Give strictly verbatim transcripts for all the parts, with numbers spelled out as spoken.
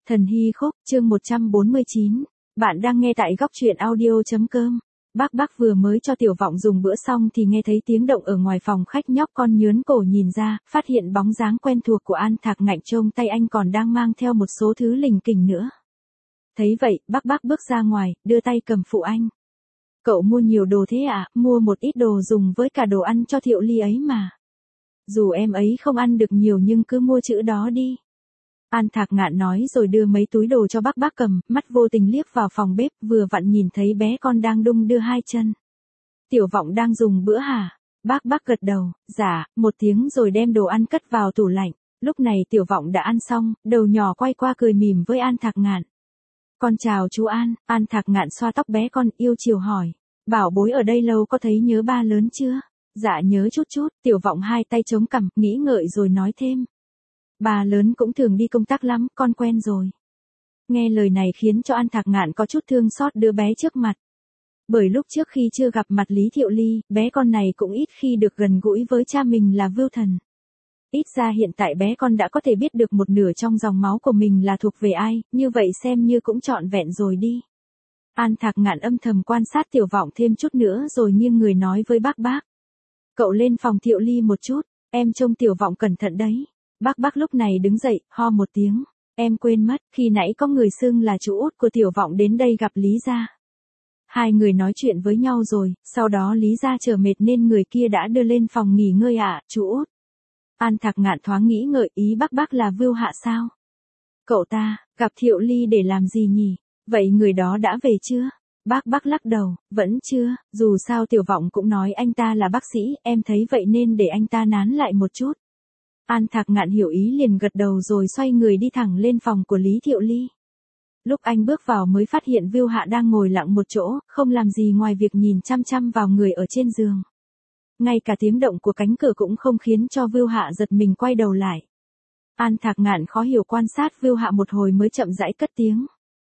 Thần Hy Khúc, chương một trăm bốn mươi chín. Bạn đang nghe tại góc truyện audio.com. Bác bác vừa mới cho Tiểu Vọng dùng bữa xong thì nghe thấy tiếng động ở ngoài phòng khách, nhóc con nhướn cổ nhìn ra, phát hiện bóng dáng quen thuộc của An Thạc Ngạnh, trông tay anh còn đang mang theo một số thứ lình kình nữa. Thấy vậy, bác bác bước ra ngoài, đưa tay cầm phụ anh. Cậu mua nhiều đồ thế à, mua một ít đồ dùng với cả đồ ăn cho Thiệu Ly ấy mà. Dù em ấy không ăn được nhiều nhưng cứ mua chữ đó đi. An Thạc Ngạn nói rồi đưa mấy túi đồ cho bác bác cầm, mắt vô tình liếc vào phòng bếp, vừa vặn nhìn thấy bé con đang đung đưa hai chân. Tiểu Vọng đang dùng bữa hả? Bác bác gật đầu, dạ, một tiếng rồi đem đồ ăn cất vào tủ lạnh. Lúc này Tiểu Vọng đã ăn xong, đầu nhỏ quay qua cười mỉm với An Thạc Ngạn. Con chào chú An. An Thạc Ngạn xoa tóc bé con, yêu chiều hỏi. Bảo bối ở đây lâu có thấy nhớ ba lớn chưa? Dạ nhớ chút chút. Tiểu Vọng hai tay chống cằm, nghĩ ngợi rồi nói thêm. Bà lớn cũng thường đi công tác lắm, con quen rồi. Nghe lời này khiến cho An Thạc Ngạn có chút thương xót đứa bé trước mặt. Bởi lúc trước khi chưa gặp mặt Lý Thiệu Ly, bé con này cũng ít khi được gần gũi với cha mình là Vưu Thần. Ít ra hiện tại bé con đã có thể biết được một nửa trong dòng máu của mình là thuộc về ai, như vậy xem như cũng trọn vẹn rồi đi. An Thạc Ngạn âm thầm quan sát Tiểu Vọng thêm chút nữa rồi nghiêng người nói với bác bác. Cậu lên phòng Thiệu Ly một chút, em trông Tiểu Vọng cẩn thận đấy. Bác bác lúc này đứng dậy, ho một tiếng. Em quên mất, khi nãy có người xưng là chú út của Tiểu Vọng đến đây gặp Lý gia. Hai người nói chuyện với nhau rồi, sau đó Lý gia chờ mệt nên người kia đã đưa lên phòng nghỉ ngơi ạ, à, chú út. An Thạc Ngạn thoáng nghĩ ngợi, ý bác bác là Vưu Hạ sao? Cậu ta, gặp Thiệu Ly để làm gì nhỉ? Vậy người đó đã về chưa? Bác bác lắc đầu, vẫn chưa, dù sao Tiểu Vọng cũng nói anh ta là bác sĩ, em thấy vậy nên để anh ta nán lại một chút. An Thạc Ngạn hiểu ý liền gật đầu rồi xoay người đi thẳng lên phòng của Lý Thiệu Ly. Lúc anh bước vào mới phát hiện Vưu Hạ đang ngồi lặng một chỗ, không làm gì ngoài việc nhìn chăm chăm vào người ở trên giường. Ngay cả tiếng động của cánh cửa cũng không khiến cho Vưu Hạ giật mình quay đầu lại. An Thạc Ngạn khó hiểu quan sát Vưu Hạ một hồi mới chậm rãi cất tiếng.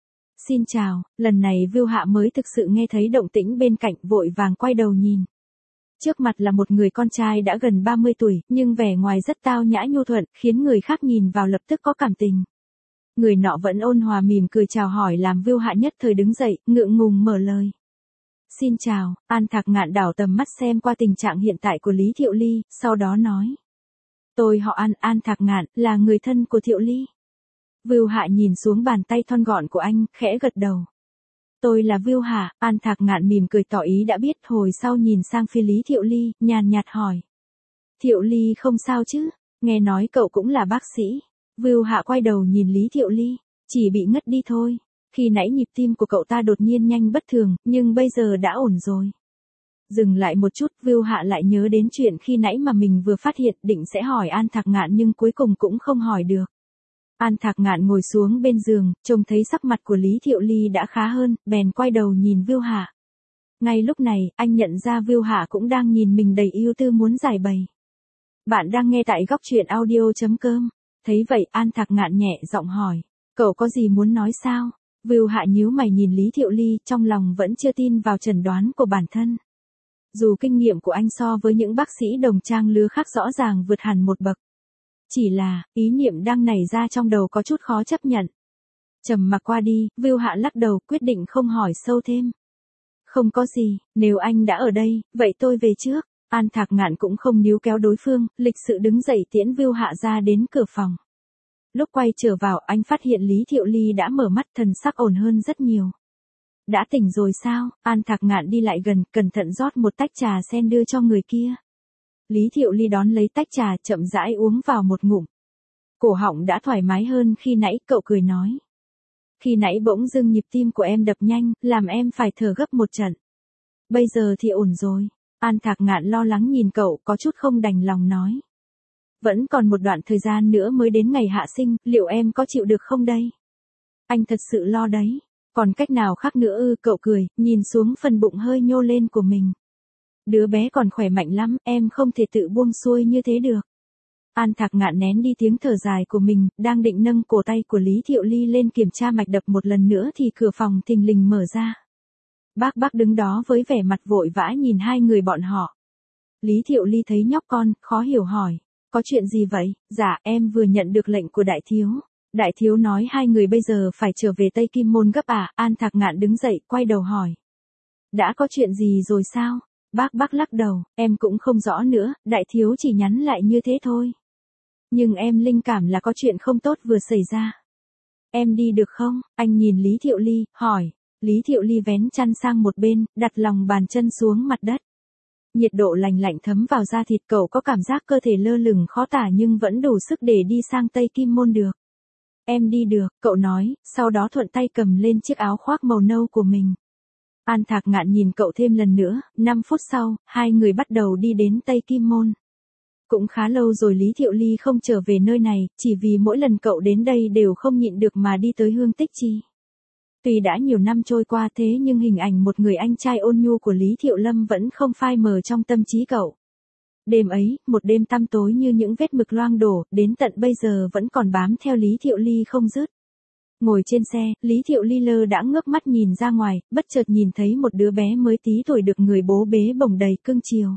Xin chào, lần này Vưu Hạ mới thực sự nghe thấy động tĩnh bên cạnh, vội vàng quay đầu nhìn. Trước mặt là một người con trai đã gần ba mươi tuổi, nhưng vẻ ngoài rất tao nhã nhu thuận, khiến người khác nhìn vào lập tức có cảm tình. Người nọ vẫn ôn hòa mỉm cười chào hỏi làm Vưu Hạ nhất thời đứng dậy, ngượng ngùng mở lời. Xin chào. An Thạc Ngạn đảo tầm mắt xem qua tình trạng hiện tại của Lý Thiệu Ly, sau đó nói. Tôi họ An, An Thạc Ngạn, là người thân của Thiệu Ly. Vưu Hạ nhìn xuống bàn tay thon gọn của anh, khẽ gật đầu. Tôi là Vưu Hạ. An Thạc Ngạn mỉm cười tỏ ý đã biết, hồi sau nhìn sang phía Lý Thiệu Ly, nhàn nhạt hỏi. Thiệu Ly không sao chứ, nghe nói cậu cũng là bác sĩ. Vưu Hạ quay đầu nhìn Lý Thiệu Ly, chỉ bị ngất đi thôi. Khi nãy nhịp tim của cậu ta đột nhiên nhanh bất thường, nhưng bây giờ đã ổn rồi. Dừng lại một chút, Vưu Hạ lại nhớ đến chuyện khi nãy mà mình vừa phát hiện, định sẽ hỏi An Thạc Ngạn nhưng cuối cùng cũng không hỏi được. An Thạc Ngạn ngồi xuống bên giường, trông thấy sắc mặt của Lý Thiệu Ly đã khá hơn, bèn quay đầu nhìn Vưu Hạ. Ngay lúc này, anh nhận ra Vưu Hạ cũng đang nhìn mình đầy ưu tư muốn giải bày. Bạn đang nghe tại góc truyện audio.com. Thấy vậy, An Thạc Ngạn nhẹ giọng hỏi. Cậu có gì muốn nói sao? Vưu Hạ nhíu mày nhìn Lý Thiệu Ly, trong lòng vẫn chưa tin vào chẩn đoán của bản thân. Dù kinh nghiệm của anh so với những bác sĩ đồng trang lứa khác rõ ràng vượt hẳn một bậc. Chỉ là, ý niệm đang nảy ra trong đầu có chút khó chấp nhận. Trầm mặc qua đi, Vưu Hạ lắc đầu, quyết định không hỏi sâu thêm. Không có gì, nếu anh đã ở đây, vậy tôi về trước. An Thạc Ngạn cũng không níu kéo đối phương, lịch sự đứng dậy tiễn Vưu Hạ ra đến cửa phòng. Lúc quay trở vào, anh phát hiện Lý Thiệu Ly đã mở mắt, thần sắc ổn hơn rất nhiều. Đã tỉnh rồi sao? An Thạc Ngạn đi lại gần, cẩn thận rót một tách trà sen đưa cho người kia. Lý Thiệu Ly đón lấy tách trà, chậm rãi uống vào một ngụm. Cổ họng đã thoải mái hơn khi nãy, cậu cười nói. Khi nãy bỗng dưng nhịp tim của em đập nhanh, làm em phải thở gấp một trận. Bây giờ thì ổn rồi. An Thạc Ngạn lo lắng nhìn cậu, có chút không đành lòng nói. Vẫn còn một đoạn thời gian nữa mới đến ngày hạ sinh, liệu em có chịu được không đây? Anh thật sự lo đấy. Còn cách nào khác nữa ư? Cậu cười, nhìn xuống phần bụng hơi nhô lên của mình. Đứa bé còn khỏe mạnh lắm, em không thể tự buông xuôi như thế được. An Thạc Ngạn nén đi tiếng thở dài của mình, đang định nâng cổ tay của Lý Thiệu Ly lên kiểm tra mạch đập một lần nữa thì cửa phòng thình lình mở ra. Bác bác đứng đó với vẻ mặt vội vã nhìn hai người bọn họ. Lý Thiệu Ly thấy nhóc con, khó hiểu hỏi. Có chuyện gì vậy? Dạ, em vừa nhận được lệnh của đại thiếu. Đại thiếu nói hai người bây giờ phải trở về Tây Kim Môn gấp à, An Thạc Ngạn đứng dậy, quay đầu hỏi. Đã có chuyện gì rồi sao? Bác bác lắc đầu, em cũng không rõ nữa, đại thiếu chỉ nhắn lại như thế thôi. Nhưng em linh cảm là có chuyện không tốt vừa xảy ra. Em đi được không? Anh nhìn Lý Thiệu Ly, hỏi. Lý Thiệu Ly vén chăn sang một bên, đặt lòng bàn chân xuống mặt đất. Nhiệt độ lạnh lạnh thấm vào da thịt, cậu có cảm giác cơ thể lơ lửng khó tả nhưng vẫn đủ sức để đi sang Tây Kim Môn được. Em đi được, cậu nói, sau đó thuận tay cầm lên chiếc áo khoác màu nâu của mình. An Thạc Ngạn nhìn cậu thêm lần nữa, năm phút sau, hai người bắt đầu đi đến Tây Kim Môn. Cũng khá lâu rồi Lý Thiệu Ly không trở về nơi này, chỉ vì mỗi lần cậu đến đây đều không nhịn được mà đi tới Hương Tích Chi. Tuy đã nhiều năm trôi qua thế nhưng hình ảnh một người anh trai ôn nhu của Lý Thiệu Lâm vẫn không phai mờ trong tâm trí cậu. Đêm ấy, một đêm tăm tối như những vết mực loang đổ, đến tận bây giờ vẫn còn bám theo Lý Thiệu Ly không dứt. Ngồi trên xe, Lý Thiệu Ly lơ đã ngước mắt nhìn ra ngoài, bất chợt nhìn thấy một đứa bé mới tí tuổi được người bố bế bồng đầy cưng chiều.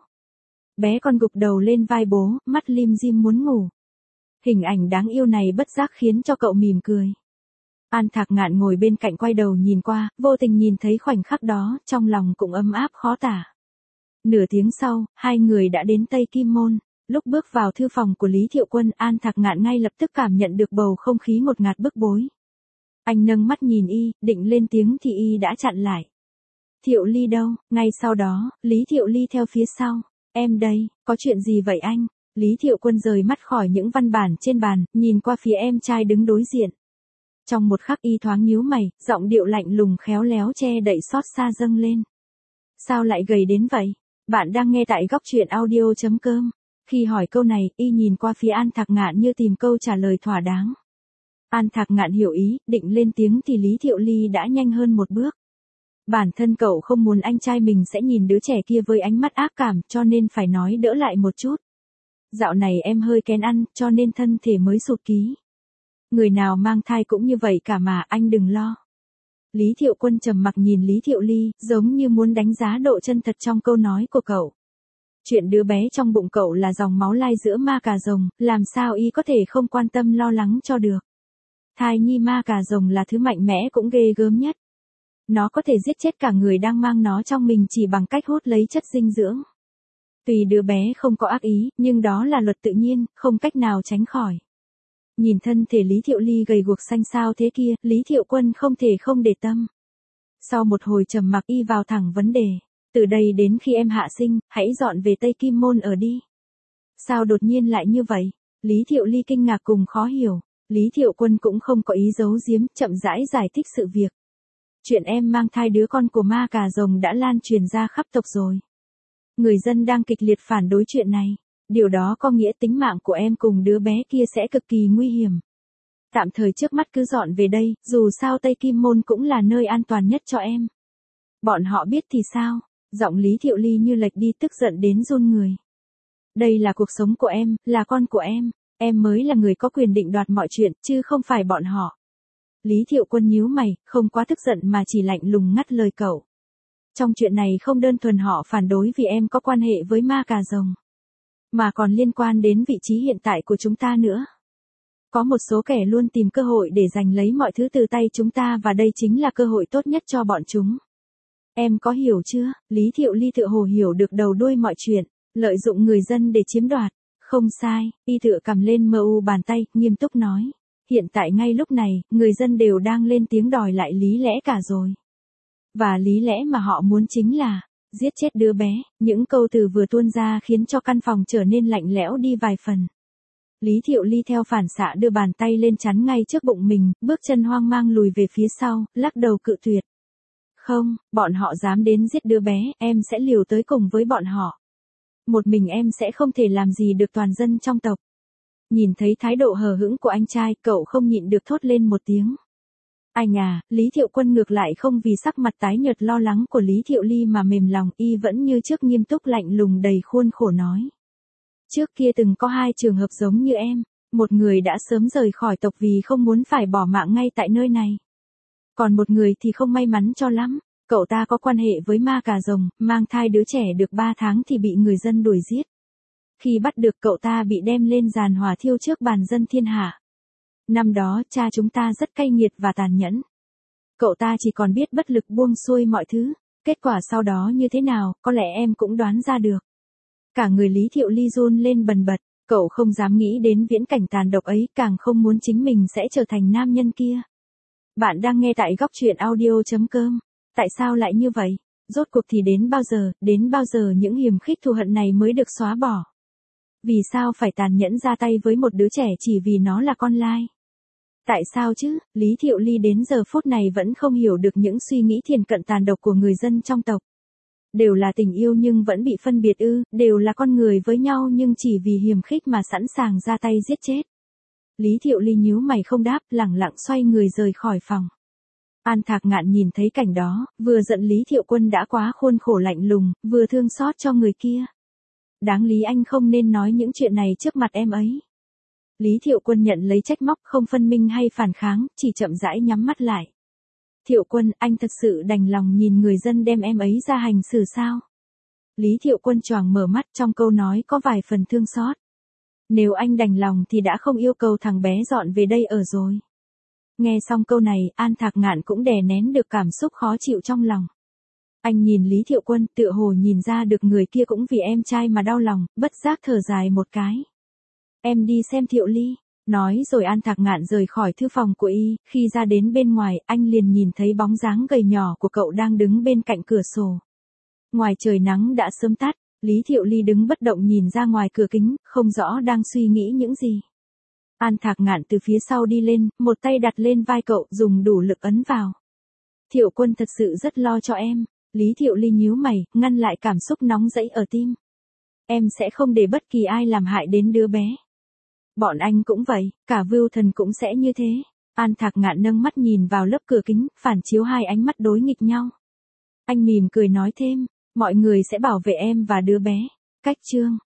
Bé con gục đầu lên vai bố, mắt lim dim muốn ngủ. Hình ảnh đáng yêu này bất giác khiến cho cậu mỉm cười. An Thạc Ngạn ngồi bên cạnh quay đầu nhìn qua, vô tình nhìn thấy khoảnh khắc đó, trong lòng cũng ấm áp khó tả. Nửa tiếng sau, hai người đã đến Tây Kim Môn. Lúc bước vào thư phòng của Lý Thiệu Quân, An Thạc Ngạn ngay lập tức cảm nhận được bầu không khí ngột ngạt bức bối. Anh nâng mắt nhìn y, định lên tiếng thì y đã chặn lại. Thiệu Ly đâu? Ngay sau đó, Lý Thiệu Ly theo phía sau. Em đây, có chuyện gì vậy anh? Lý Thiệu Quân rời mắt khỏi những văn bản trên bàn, nhìn qua phía em trai đứng đối diện. Trong một khắc y thoáng nhíu mày, giọng điệu lạnh lùng khéo léo che đậy xót xa dâng lên. Sao lại gầy đến vậy? Bạn đang nghe tại góc truyện audio chấm com. Khi hỏi câu này, y nhìn qua phía An Thạc Ngạn như tìm câu trả lời thỏa đáng. An Thạc Ngạn hiểu ý, định lên tiếng thì Lý Thiệu Ly đã nhanh hơn một bước. Bản thân cậu không muốn anh trai mình sẽ nhìn đứa trẻ kia với ánh mắt ác cảm, cho nên phải nói đỡ lại một chút. Dạo này em hơi kén ăn, cho nên thân thể mới sụt ký. Người nào mang thai cũng như vậy cả mà, anh đừng lo. Lý Thiệu Quân trầm mặc nhìn Lý Thiệu Ly, giống như muốn đánh giá độ chân thật trong câu nói của cậu. Chuyện đứa bé trong bụng cậu là dòng máu lai giữa ma cà rồng, làm sao y có thể không quan tâm lo lắng cho được. Thai nhi ma cà rồng là thứ mạnh mẽ cũng ghê gớm nhất. Nó có thể giết chết cả người đang mang nó trong mình chỉ bằng cách hút lấy chất dinh dưỡng. Tuy đứa bé không có ác ý, nhưng đó là luật tự nhiên, không cách nào tránh khỏi. Nhìn thân thể Lý Thiệu Ly gầy guộc xanh xao thế kia, Lý Thiệu Quân không thể không để tâm. Sau một hồi trầm mặc y vào thẳng vấn đề. Từ đây đến khi em hạ sinh, hãy dọn về Tây Kim Môn ở đi. Sao đột nhiên lại như vậy? Lý Thiệu Ly kinh ngạc cùng khó hiểu. Lý Thiệu Quân cũng không có ý giấu giếm, chậm rãi giải thích sự việc. Chuyện em mang thai đứa con của ma cà rồng đã lan truyền ra khắp tộc rồi. Người dân đang kịch liệt phản đối chuyện này. Điều đó có nghĩa tính mạng của em cùng đứa bé kia sẽ cực kỳ nguy hiểm. Tạm thời trước mắt cứ dọn về đây, dù sao Tây Kim Môn cũng là nơi an toàn nhất cho em. Bọn họ biết thì sao? Giọng Lý Thiệu Ly như lệch đi tức giận đến run người. Đây là cuộc sống của em, là con của em. Em mới là người có quyền định đoạt mọi chuyện, chứ không phải bọn họ. Lý Thiệu Quân nhíu mày, không quá tức giận mà chỉ lạnh lùng ngắt lời cậu. Trong chuyện này không đơn thuần họ phản đối vì em có quan hệ với ma cà rồng, mà còn liên quan đến vị trí hiện tại của chúng ta nữa. Có một số kẻ luôn tìm cơ hội để giành lấy mọi thứ từ tay chúng ta và đây chính là cơ hội tốt nhất cho bọn chúng. Em có hiểu chưa? Lý Thiệu Ly tựa hồ hiểu được đầu đuôi mọi chuyện, lợi dụng người dân để chiếm đoạt. Không sai, y tựa cầm lên mờ u bàn tay, nghiêm túc nói. Hiện tại ngay lúc này, người dân đều đang lên tiếng đòi lại lý lẽ cả rồi. Và lý lẽ mà họ muốn chính là giết chết đứa bé. Những câu từ vừa tuôn ra khiến cho căn phòng trở nên lạnh lẽo đi vài phần. Lý Thiệu Ly theo phản xạ đưa bàn tay lên chắn ngay trước bụng mình, bước chân hoang mang lùi về phía sau, lắc đầu cự tuyệt. Không, bọn họ dám đến giết đứa bé, em sẽ liều tới cùng với bọn họ. Một mình em sẽ không thể làm gì được toàn dân trong tộc. Nhìn thấy thái độ hờ hững của anh trai, cậu không nhịn được thốt lên một tiếng. Anh à, Lý Thiệu Quân ngược lại không vì sắc mặt tái nhợt lo lắng của Lý Thiệu Ly mà mềm lòng, y vẫn như trước nghiêm túc lạnh lùng đầy khuôn khổ nói. Trước kia từng có hai trường hợp giống như em, một người đã sớm rời khỏi tộc vì không muốn phải bỏ mạng ngay tại nơi này. Còn một người thì không may mắn cho lắm, cậu ta có quan hệ với ma cà rồng, mang thai đứa trẻ được ba tháng thì bị người dân đuổi giết. Khi bắt được cậu ta bị đem lên giàn hỏa thiêu trước bàn dân thiên hạ. Năm đó cha chúng ta rất cay nghiệt và tàn nhẫn. Cậu ta chỉ còn biết bất lực buông xuôi mọi thứ. Kết quả sau đó như thế nào, có lẽ em cũng đoán ra được. Cả người Lý Thiệu Ly run lên bần bật. Cậu không dám nghĩ đến viễn cảnh tàn độc ấy, càng không muốn chính mình sẽ trở thành nam nhân kia. Bạn đang nghe tại góc truyện audio.com. Tại sao lại như vậy? Rốt cuộc thì đến bao giờ, đến bao giờ những hiềm khích thù hận này mới được xóa bỏ? Vì sao phải tàn nhẫn ra tay với một đứa trẻ chỉ vì nó là con lai? Tại sao chứ? Lý Thiệu Ly đến giờ phút này vẫn không hiểu được những suy nghĩ thiền cận tàn độc của người dân trong tộc. Đều là tình yêu nhưng vẫn bị phân biệt ư, đều là con người với nhau nhưng chỉ vì hiềm khích mà sẵn sàng ra tay giết chết. Lý Thiệu Ly nhíu mày không đáp, lẳng lặng xoay người rời khỏi phòng. An Thạc Ngạn nhìn thấy cảnh đó, vừa giận Lý Thiệu Quân đã quá khuôn khổ lạnh lùng, vừa thương xót cho người kia. Đáng lý anh không nên nói những chuyện này trước mặt em ấy. Lý Thiệu Quân nhận lấy trách móc, không phân minh hay phản kháng, chỉ chậm rãi nhắm mắt lại. Thiệu Quân, anh thật sự đành lòng nhìn người dân đem em ấy ra hành xử sao? Lý Thiệu Quân choàng mở mắt, trong câu nói có vài phần thương xót. Nếu anh đành lòng thì đã không yêu cầu thằng bé dọn về đây ở rồi. Nghe xong câu này, An Thạc Ngạn cũng đè nén được cảm xúc khó chịu trong lòng. Anh nhìn Lý Thiệu Quân, tựa hồ nhìn ra được người kia cũng vì em trai mà đau lòng, bất giác thở dài một cái. Em đi xem Thiệu Ly. Nói rồi An Thạc Ngạn rời khỏi thư phòng của y, khi ra đến bên ngoài, anh liền nhìn thấy bóng dáng gầy nhỏ của cậu đang đứng bên cạnh cửa sổ. Ngoài trời nắng đã sớm tắt, Lý Thiệu Ly đứng bất động nhìn ra ngoài cửa kính, không rõ đang suy nghĩ những gì. An Thạc Ngạn từ phía sau đi lên, một tay đặt lên vai cậu, dùng đủ lực ấn vào. Thiệu Quân thật sự rất lo cho em. Lý Thiệu Ly nhíu mày, ngăn lại cảm xúc nóng dẫy ở tim. Em sẽ không để bất kỳ ai làm hại đến đứa bé. Bọn anh cũng vậy, cả Vưu Thần cũng sẽ như thế. An Thạc Ngạn nâng mắt nhìn vào lớp cửa kính, phản chiếu hai ánh mắt đối nghịch nhau. Anh mỉm cười nói thêm, mọi người sẽ bảo vệ em và đứa bé. Cách chương